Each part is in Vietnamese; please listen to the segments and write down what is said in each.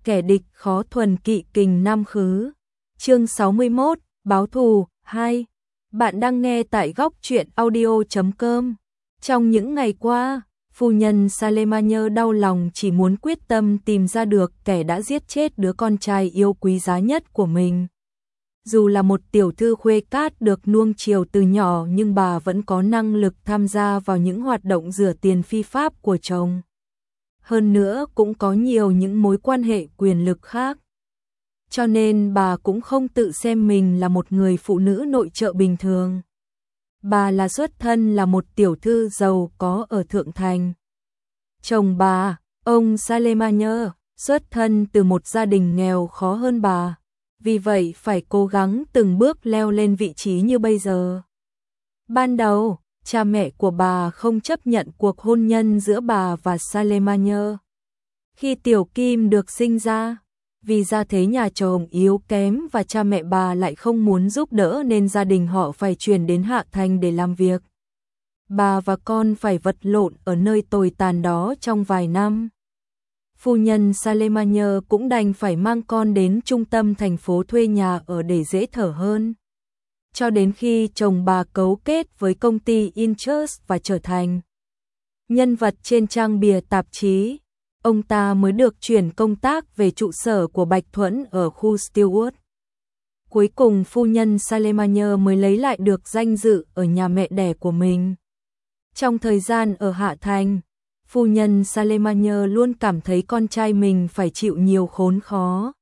kẻ địch khó thuần kỵ kình nam khứ. Chương 61, báo thù 2. Bạn đang nghe tại góc truyện audio.com. Trong những ngày qua, phu nhân Salemanier đau lòng chỉ muốn quyết tâm tìm ra được kẻ đã giết chết đứa con trai yêu quý giá nhất của mình. Dù là một tiểu thư khuê cát được nuông chiều từ nhỏ nhưng bà vẫn có năng lực tham gia vào những hoạt động rửa tiền phi pháp của chồng. Hơn nữa cũng có nhiều những mối quan hệ quyền lực khác. Cho nên bà cũng không tự xem mình là một người phụ nữ nội trợ bình thường. Bà là xuất thân là một tiểu thư giàu có ở Thượng Thành. Chồng bà, ông Salemanier, xuất thân từ một gia đình nghèo khó hơn bà. Vì vậy phải cố gắng từng bước leo lên vị trí như bây giờ. Ban đầu, cha mẹ của bà không chấp nhận cuộc hôn nhân giữa bà và Salemanier. Khi Tiểu Kim được sinh ra, vì gia thế nhà chồng yếu kém và cha mẹ bà lại không muốn giúp đỡ nên gia đình họ phải chuyển đến Hạ Thành để làm việc. Bà và con phải vật lộn ở nơi tồi tàn đó trong vài năm. Phu nhân Salemanier cũng đành phải mang con đến trung tâm thành phố thuê nhà ở để dễ thở hơn. Cho đến khi chồng bà cấu kết với công ty Inchurch và trở thành nhân vật trên trang bìa tạp chí, ông ta mới được chuyển công tác về trụ sở của Bạch Thuẫn ở khu Stillwood. Cuối cùng phu nhân Salemanier mới lấy lại được danh dự ở nhà mẹ đẻ của mình. Trong thời gian ở Hạ Thành, phu nhân Salemanier luôn cảm thấy con trai mình phải chịu nhiều khốn khó,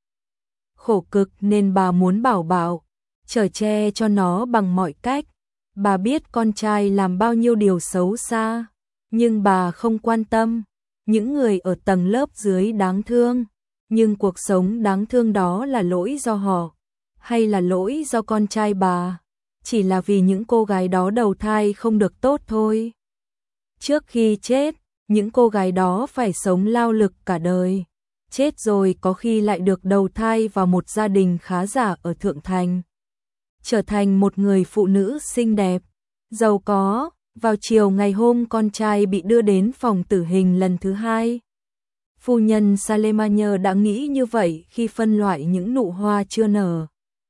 khổ cực nên bà muốn bảo bảo, chở che cho nó bằng mọi cách. Bà biết con trai làm bao nhiêu điều xấu xa, nhưng bà không quan tâm. Những người ở tầng lớp dưới đáng thương, nhưng cuộc sống đáng thương đó là lỗi do họ, hay là lỗi do con trai bà? Chỉ là vì những cô gái đó đầu thai không được tốt thôi. Trước khi chết, những cô gái đó phải sống lao lực cả đời. Chết rồi có khi lại được đầu thai vào một gia đình khá giả ở Thượng Thành. Trở thành một người phụ nữ xinh đẹp, giàu có. Vào chiều ngày hôm con trai bị đưa đến phòng tử hình lần thứ hai, phu nhân Salemanier đã nghĩ như vậy khi phân loại những nụ hoa chưa nở.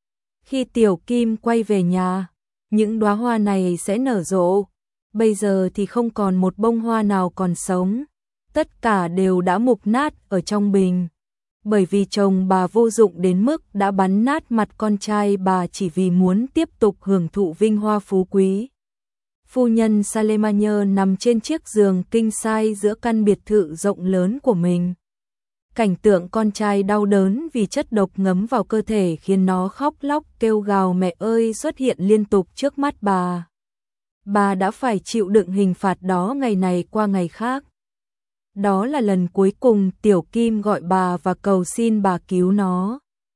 Khi Tiểu Kim quay về nhà, những đóa hoa này sẽ nở rộ. Bây giờ thì không còn một bông hoa nào còn sống, tất cả đều đã mục nát ở trong bình. Bởi vì chồng bà vô dụng đến mức đã bắn nát mặt con trai bà chỉ vì muốn tiếp tục hưởng thụ vinh hoa phú quý. Phu nhân Salemanier nằm trên chiếc giường king size giữa căn biệt thự rộng lớn của mình. Cảnh tượng con trai đau đớn vì chất độc ngấm vào cơ thể khiến nó khóc lóc kêu gào mẹ ơi xuất hiện liên tục trước mắt bà. Bà đã phải chịu đựng hình phạt đó ngày này qua ngày khác. Đó là lần cuối cùng Tiểu Kim gọi bà và cầu xin bà cứu nó.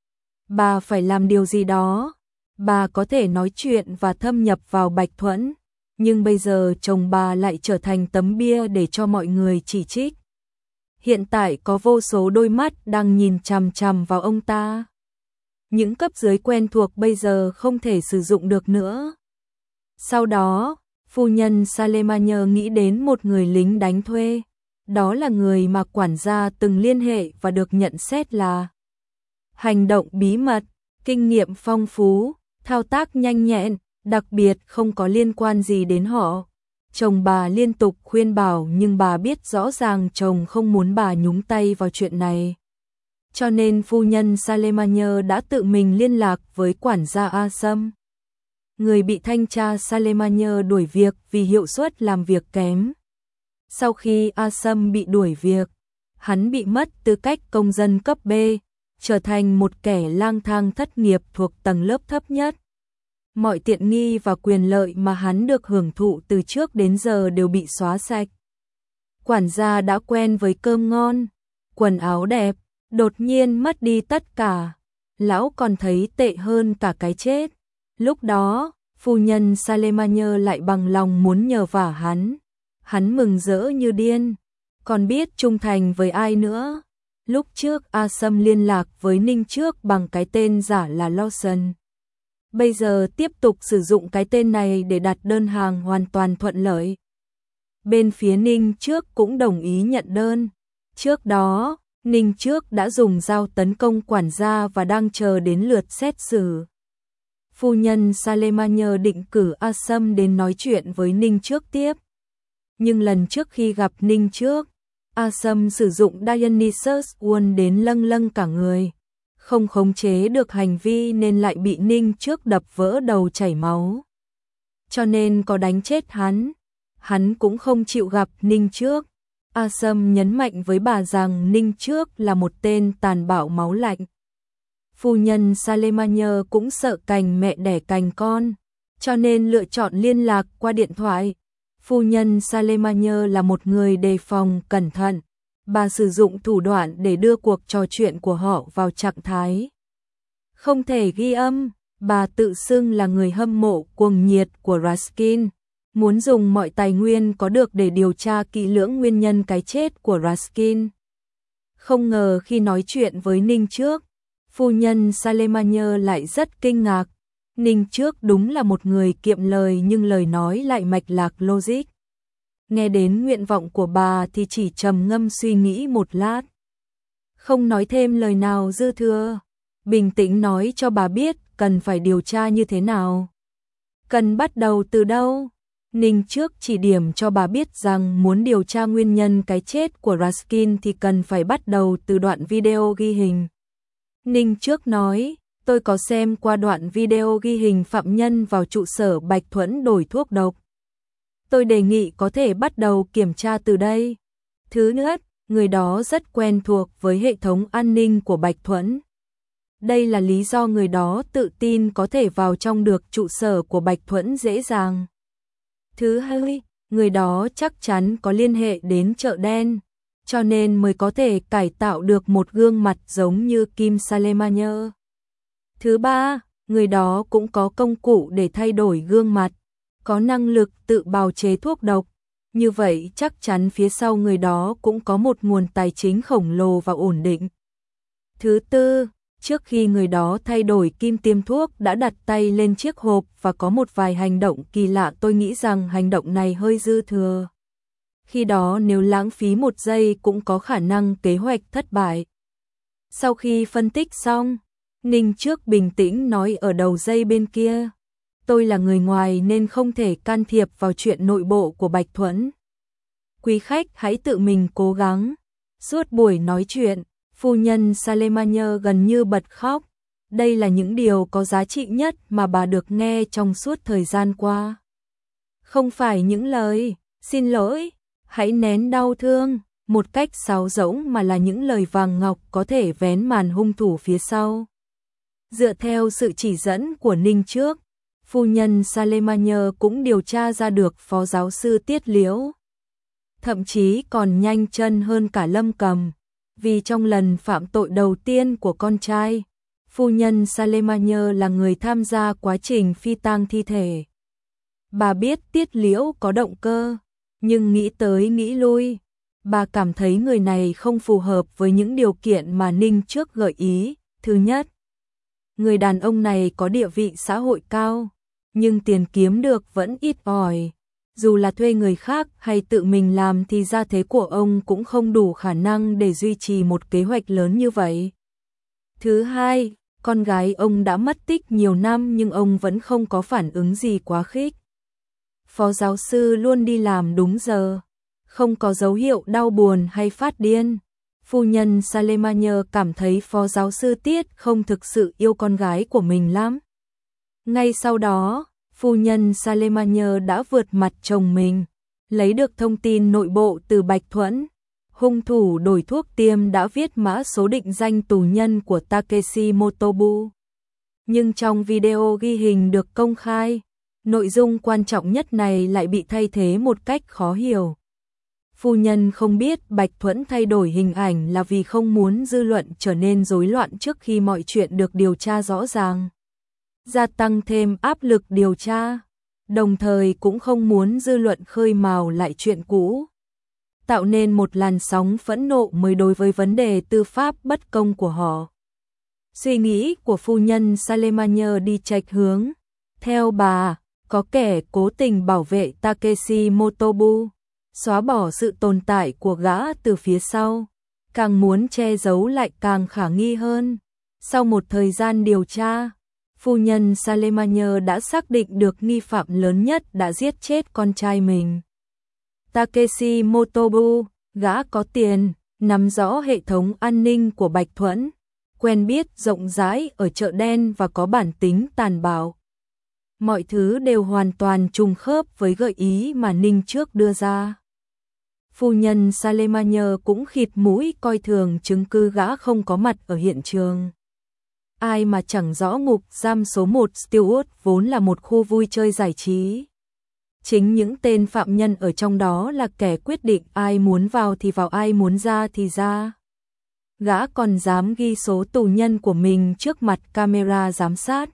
Bà phải làm điều gì đó. Bà có thể nói chuyện và thâm nhập vào Bạch Thuẫn. Nhưng bây giờ chồng bà lại trở thành tấm bia để cho mọi người chỉ trích. Hiện tại có vô số đôi mắt đang nhìn chằm chằm vào ông ta. Những cấp dưới quen thuộc bây giờ không thể sử dụng được nữa. Sau đó, phu nhân Salemanier nghĩ đến một người lính đánh thuê. Đó là người mà quản gia từng liên hệ và được nhận xét là hành động bí mật, kinh nghiệm phong phú, thao tác nhanh nhẹn. Đặc biệt không có liên quan gì đến họ. Chồng bà liên tục khuyên bảo nhưng bà biết rõ ràng chồng không muốn bà nhúng tay vào chuyện này. Cho nên phu nhân Salemanier đã tự mình liên lạc với quản gia A Sâm. Người bị thanh tra Salemanier đuổi việc vì hiệu suất làm việc kém. Sau khi A Sâm bị đuổi việc, hắn bị mất tư cách công dân cấp B, trở thành một kẻ lang thang thất nghiệp thuộc tầng lớp thấp nhất. Mọi tiện nghi và quyền lợi mà hắn được hưởng thụ từ trước đến giờ đều bị xóa sạch. Quản gia đã quen với cơm ngon, quần áo đẹp, đột nhiên mất đi tất cả. Lão còn thấy tệ hơn cả cái chết. Lúc đó, phu nhân Salemanier lại bằng lòng muốn nhờ vả hắn. Hắn mừng rỡ như điên, còn biết trung thành với ai nữa. Lúc trước A Sâm liên lạc với Ninh Trước bằng cái tên giả là Lawson. Bây giờ tiếp tục sử dụng cái tên này để đặt đơn hàng hoàn toàn thuận lợi. Bên phía Ninh Trước cũng đồng ý nhận đơn. Trước đó, Ninh Trước đã dùng dao tấn công quản gia và đang chờ đến lượt xét xử. Phu nhân Salemania định cử A Sâm đến nói chuyện với Ninh Trước tiếp. Nhưng lần trước khi gặp Ninh Trước, A Sâm sử dụng Dionysus Won đến lâng lâng cả người. Không khống chế được hành vi nên lại bị Ninh Trước đập vỡ đầu chảy máu. Cho nên có đánh chết hắn cũng không chịu gặp Ninh Trước. A Sâm nhấn mạnh với bà rằng Ninh Trước là một tên tàn bạo máu lạnh. Phu nhân Salemania cũng sợ cành mẹ đẻ cành con, cho nên lựa chọn liên lạc qua điện thoại. Phu nhân Salemania là một người đề phòng cẩn thận. Bà sử dụng thủ đoạn để đưa cuộc trò chuyện của họ vào trạng thái không thể ghi âm. Bà tự xưng là người hâm mộ cuồng nhiệt của Raskin, muốn dùng mọi tài nguyên có được để điều tra kỹ lưỡng nguyên nhân cái chết của Raskin. Không ngờ khi nói chuyện với Ninh Trước, phu nhân Salemania lại rất kinh ngạc. Ninh Trước đúng là một người kiệm lời nhưng lời nói lại mạch lạc logic. Nghe đến nguyện vọng của bà thì chỉ trầm ngâm suy nghĩ một lát. Không nói thêm lời nào dư thừa. Bình tĩnh nói cho bà biết cần phải điều tra như thế nào. Cần bắt đầu từ đâu? Ninh Trước chỉ điểm cho bà biết rằng muốn điều tra nguyên nhân cái chết của Raskin thì cần phải bắt đầu từ đoạn video ghi hình. Ninh Trước nói, tôi có xem qua đoạn video ghi hình phạm nhân vào trụ sở Bạch Thuẫn đổi thuốc độc. Tôi đề nghị có thể bắt đầu kiểm tra từ đây. Thứ nhất, người đó rất quen thuộc với hệ thống an ninh của Bạch Thuẫn. Đây là lý do người đó tự tin có thể vào trong được trụ sở của Bạch Thuẫn dễ dàng. Thứ hai, người đó chắc chắn có liên hệ đến chợ đen, cho nên mới có thể cải tạo được một gương mặt giống như Kim Salemania. Thứ ba, người đó cũng có công cụ để thay đổi gương mặt, có năng lực tự bào chế thuốc độc. Như vậy chắc chắn phía sau người đó cũng có một nguồn tài chính khổng lồ và ổn định. Thứ tư, trước khi người đó thay đổi kim tiêm thuốc đã đặt tay lên chiếc hộp và có một vài hành động kỳ lạ. Tôi nghĩ rằng hành động này hơi dư thừa. Khi đó nếu lãng phí một giây cũng có khả năng kế hoạch thất bại. Sau khi phân tích xong, Ninh Trước bình tĩnh nói ở đầu dây bên kia. Tôi là người ngoài nên không thể can thiệp vào chuyện nội bộ của Bạch Thuẫn. Quý khách hãy tự mình cố gắng. Suốt buổi nói chuyện, phu nhân Salemania gần như bật khóc. Đây là những điều có giá trị nhất mà bà được nghe trong suốt thời gian qua. Không phải những lời, xin lỗi, hãy nén đau thương, một cách sáo rỗng mà là những lời vàng ngọc có thể vén màn hung thủ phía sau. Dựa theo sự chỉ dẫn của Ninh Trước, phu nhân Salemania cũng điều tra ra được phó giáo sư Tiết Liễu. Thậm chí còn nhanh chân hơn cả Lâm Cầm, vì trong lần phạm tội đầu tiên của con trai, phu nhân Salemania là người tham gia quá trình phi tang thi thể. Bà biết Tiết Liễu có động cơ, nhưng nghĩ tới nghĩ lui, bà cảm thấy người này không phù hợp với những điều kiện mà Ninh Trước gợi ý. Thứ nhất, người đàn ông này có địa vị xã hội cao, nhưng tiền kiếm được vẫn ít ỏi. Dù là thuê người khác hay tự mình làm thì gia thế của ông cũng không đủ khả năng để duy trì một kế hoạch lớn như vậy. Thứ hai, con gái ông đã mất tích nhiều năm nhưng ông vẫn không có phản ứng gì quá khích. Phó giáo sư luôn đi làm đúng giờ, không có dấu hiệu đau buồn hay phát điên. Phu nhân Salemania cảm thấy phó giáo sư Tiết không thực sự yêu con gái của mình lắm. Ngay sau đó, phu nhân Salemania đã vượt mặt chồng mình, lấy được thông tin nội bộ từ Bạch Thuẫn. Hung thủ đổi thuốc tiêm đã viết mã số định danh tù nhân của Takeshi Motobu. Nhưng trong video ghi hình được công khai, nội dung quan trọng nhất này lại bị thay thế một cách khó hiểu. Phu nhân không biết Bạch Thuẫn thay đổi hình ảnh là vì không muốn dư luận trở nên rối loạn trước khi mọi chuyện được điều tra rõ ràng, gia tăng thêm áp lực điều tra, đồng thời cũng không muốn dư luận khơi mào lại chuyện cũ, tạo nên một làn sóng phẫn nộ mới đối với vấn đề tư pháp bất công của họ. Suy nghĩ của phu nhân Salemania đi chệch hướng. Theo bà, có kẻ cố tình bảo vệ Takeshi Motobu, xóa bỏ sự tồn tại của gã từ phía sau. càng muốn che giấu lại càng khả nghi hơn. Sau một thời gian điều tra, phu nhân Salemanier đã xác định được nghi phạm lớn nhất đã giết chết con trai mình. Takeshi Motobu, gã có tiền, nắm rõ hệ thống an ninh của Bạch Thuẫn, quen biết rộng rãi ở chợ đen và có bản tính tàn bạo. Mọi thứ đều hoàn toàn trùng khớp với gợi ý mà Ninh Trước đưa ra. Phu nhân Salemanier cũng khịt mũi coi thường chứng cứ gã không có mặt ở hiện trường. Ai mà chẳng rõ ngục giam số 1 Stewart vốn là một khu vui chơi giải trí. Chính những tên phạm nhân ở trong đó là kẻ quyết định ai muốn vào thì vào, ai muốn ra thì ra. Gã còn dám ghi số tù nhân của mình trước mặt camera giám sát.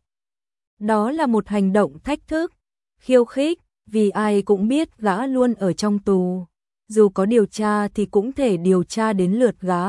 Đó là một hành động thách thức, khiêu khích, vì ai cũng biết gã luôn ở trong tù. Dù có điều tra thì cũng thể điều tra đến lượt gã.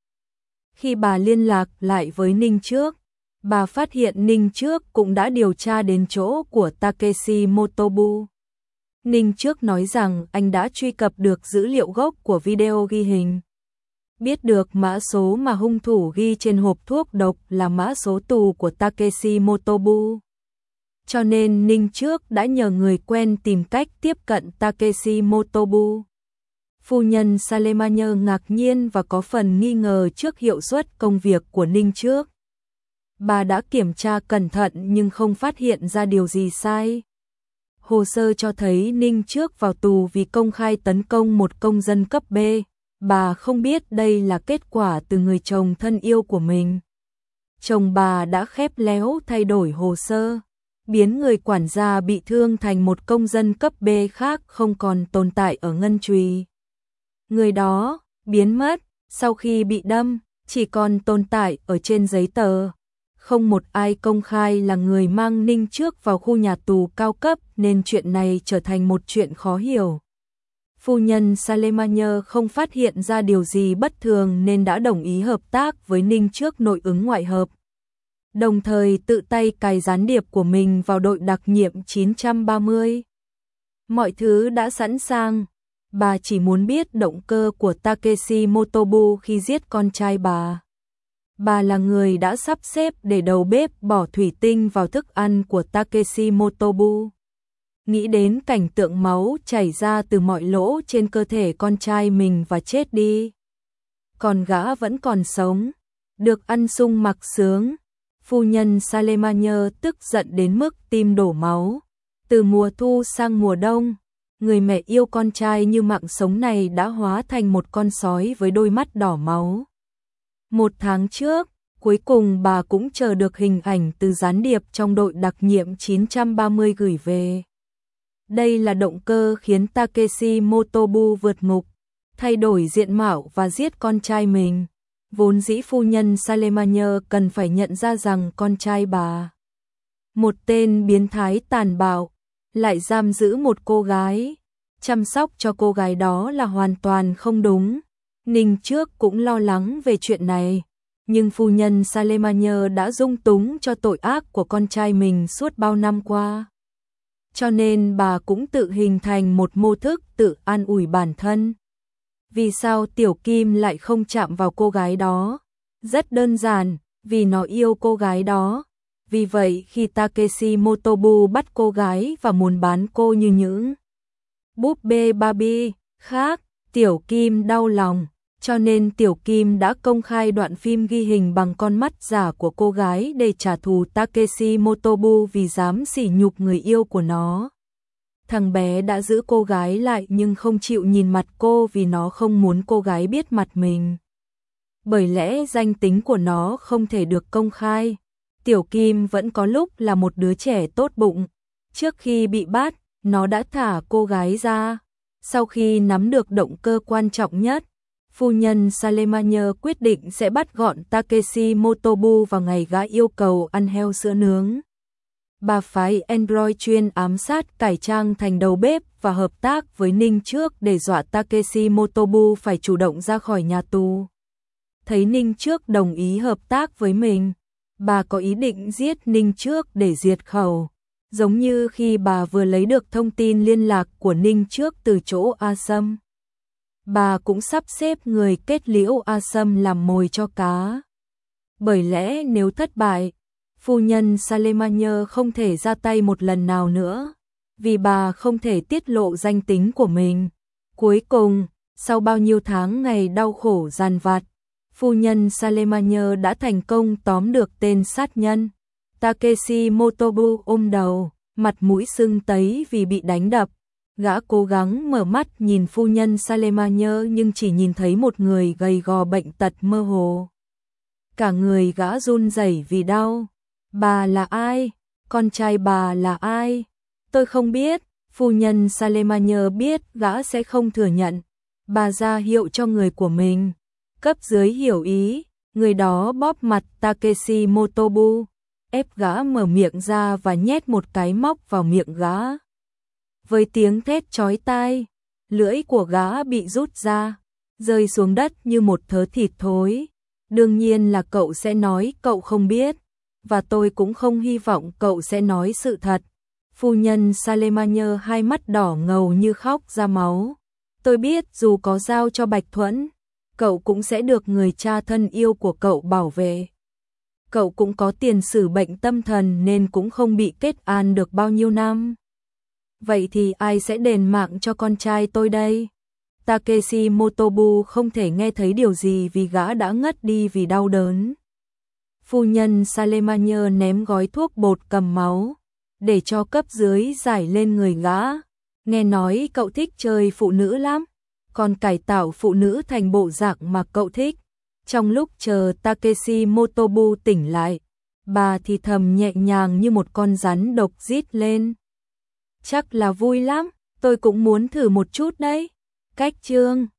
Khi bà liên lạc lại với Ninh Trước, bà phát hiện Ninh Trước cũng đã điều tra đến chỗ của Takeshi Motobu. Ninh Trước nói rằng anh đã truy cập được dữ liệu gốc của video ghi hình. Biết được mã số mà hung thủ ghi trên hộp thuốc độc là mã số tù của Takeshi Motobu. Cho nên Ninh Trước đã nhờ người quen tìm cách tiếp cận Takeshi Motobu. Phu nhân Salemanier ngạc nhiên và có phần nghi ngờ trước hiệu suất công việc của Ninh Trước. Bà đã kiểm tra cẩn thận nhưng không phát hiện ra điều gì sai. Hồ sơ cho thấy Ninh Trước vào tù vì công khai tấn công một công dân cấp B. Bà không biết đây là kết quả từ người chồng thân yêu của mình. Chồng bà đã khép léo thay đổi hồ sơ, biến người quản gia bị thương thành một công dân cấp B khác không còn tồn tại ở ngân trùy. Người đó biến mất sau khi bị đâm, chỉ còn tồn tại ở trên giấy tờ. Không một ai công khai là người mang Ninh Trước vào khu nhà tù cao cấp nên chuyện này trở thành một chuyện khó hiểu. Phu nhân Salemanier không phát hiện ra điều gì bất thường nên đã đồng ý hợp tác với Ninh Trước nội ứng ngoại hợp. Đồng thời tự tay cài gián điệp của mình vào đội đặc nhiệm 930. Mọi thứ đã sẵn sàng. Bà chỉ muốn biết động cơ của Takeshi Motobu khi giết con trai bà. Bà là người đã sắp xếp để đầu bếp bỏ thủy tinh vào thức ăn của Takeshi Motobu. Nghĩ đến cảnh tượng máu chảy ra từ mọi lỗ trên cơ thể con trai mình và chết đi. Còn gã vẫn còn sống, được ăn sung mặc sướng. Phu nhân Salemanier tức giận đến mức tim đổ máu. Từ mùa thu sang mùa đông, người mẹ yêu con trai như mạng sống này đã hóa thành một con sói với đôi mắt đỏ máu. 1 tháng trước, cuối cùng bà cũng chờ được hình ảnh từ gián điệp trong đội đặc nhiệm 930 gửi về. Đây là động cơ khiến Takeshi Motobu vượt ngục, thay đổi diện mạo và giết con trai mình. Vốn dĩ phu nhân Salemanier cần phải nhận ra rằng con trai bà, một tên biến thái tàn bạo, lại giam giữ một cô gái. Chăm sóc cho cô gái đó là hoàn toàn không đúng. Ninh Trước cũng lo lắng về chuyện này, nhưng phu nhân Salemanier đã dung túng cho tội ác của con trai mình suốt bao năm qua. Cho nên bà cũng tự hình thành một mô thức tự an ủi bản thân. Vì sao Tiểu Kim lại không chạm vào cô gái đó? Rất đơn giản, vì nó yêu cô gái đó. Vì vậy khi Takeshi Motobu bắt cô gái và muốn bán cô như những búp bê Barbie khác, Tiểu Kim đau lòng. Cho nên Tiểu Kim đã công khai đoạn phim ghi hình bằng con mắt giả của cô gái để trả thù Takeshi Motobu vì dám sỉ nhục người yêu của nó. Thằng bé đã giữ cô gái lại nhưng không chịu nhìn mặt cô vì nó không muốn cô gái biết mặt mình. Bởi lẽ danh tính của nó không thể được công khai. Tiểu Kim vẫn có lúc là một đứa trẻ tốt bụng. Trước khi bị bắt, nó đã thả cô gái ra. Sau khi nắm được động cơ quan trọng nhất, phu nhân Salemanier quyết định sẽ bắt gọn Takeshi Motobu vào ngày gã yêu cầu ăn heo sữa nướng. Bà phái Android chuyên ám sát cải trang thành đầu bếp và hợp tác với Ninh Trước để dọa Takeshi Motobu phải chủ động ra khỏi nhà tù. Thấy Ninh Trước đồng ý hợp tác với mình, bà có ý định giết Ninh Trước để diệt khẩu. Giống như khi bà vừa lấy được thông tin liên lạc của Ninh Trước từ chỗ A Sâm. bà cũng sắp xếp người kết liễu A Sâm làm mồi cho cá. Bởi lẽ nếu thất bại, phu nhân Salemanier không thể ra tay một lần nào nữa, vì bà không thể tiết lộ danh tính của mình. Cuối cùng, sau bao nhiêu tháng ngày đau khổ dằn vặt, phu nhân Salemanier đã thành công tóm được tên sát nhân. Takeshi Motobu ôm đầu, mặt mũi sưng tấy vì bị đánh đập. Gã cố gắng mở mắt nhìn phu nhân Salemanier nhưng chỉ nhìn thấy một người gầy gò bệnh tật mơ hồ. Cả người gã run rẩy vì đau. Bà là ai? Con trai bà là ai? Tôi không biết. Phu nhân Salemanier biết gã sẽ không thừa nhận. Bà ra hiệu cho người của mình. Cấp dưới hiểu ý, người đó bóp mặt Takeshi Motobu, ép gã mở miệng ra và nhét một cái móc vào miệng gã. Với tiếng thét chói tai, lưỡi của gã bị rút ra, rơi xuống đất như một thớ thịt thối. Đương nhiên là cậu sẽ nói cậu không biết, và tôi cũng không hy vọng cậu sẽ nói sự thật. Phu nhân Salemanier hai mắt đỏ ngầu như khóc ra máu. Tôi biết dù có giao cho Bạch Thuẫn, cậu cũng sẽ được người cha thân yêu của cậu bảo vệ. Cậu cũng có tiền sử bệnh tâm thần nên cũng không bị kết án được bao nhiêu năm. Vậy thì ai sẽ đền mạng cho con trai tôi đây? Takeshi Motobu không thể nghe thấy điều gì vì gã đã ngất đi vì đau đớn. Phu nhân Salemanier ném gói thuốc bột cầm máu, để cho cấp dưới giải lên người gã. Nghe nói cậu thích chơi phụ nữ lắm, còn cải tạo phụ nữ thành bộ dạng mà cậu thích. Trong lúc chờ Takeshi Motobu tỉnh lại, bà thì thầm nhẹ nhàng như một con rắn độc rít lên. Chắc là vui lắm, tôi cũng muốn thử một chút đấy. Cách chương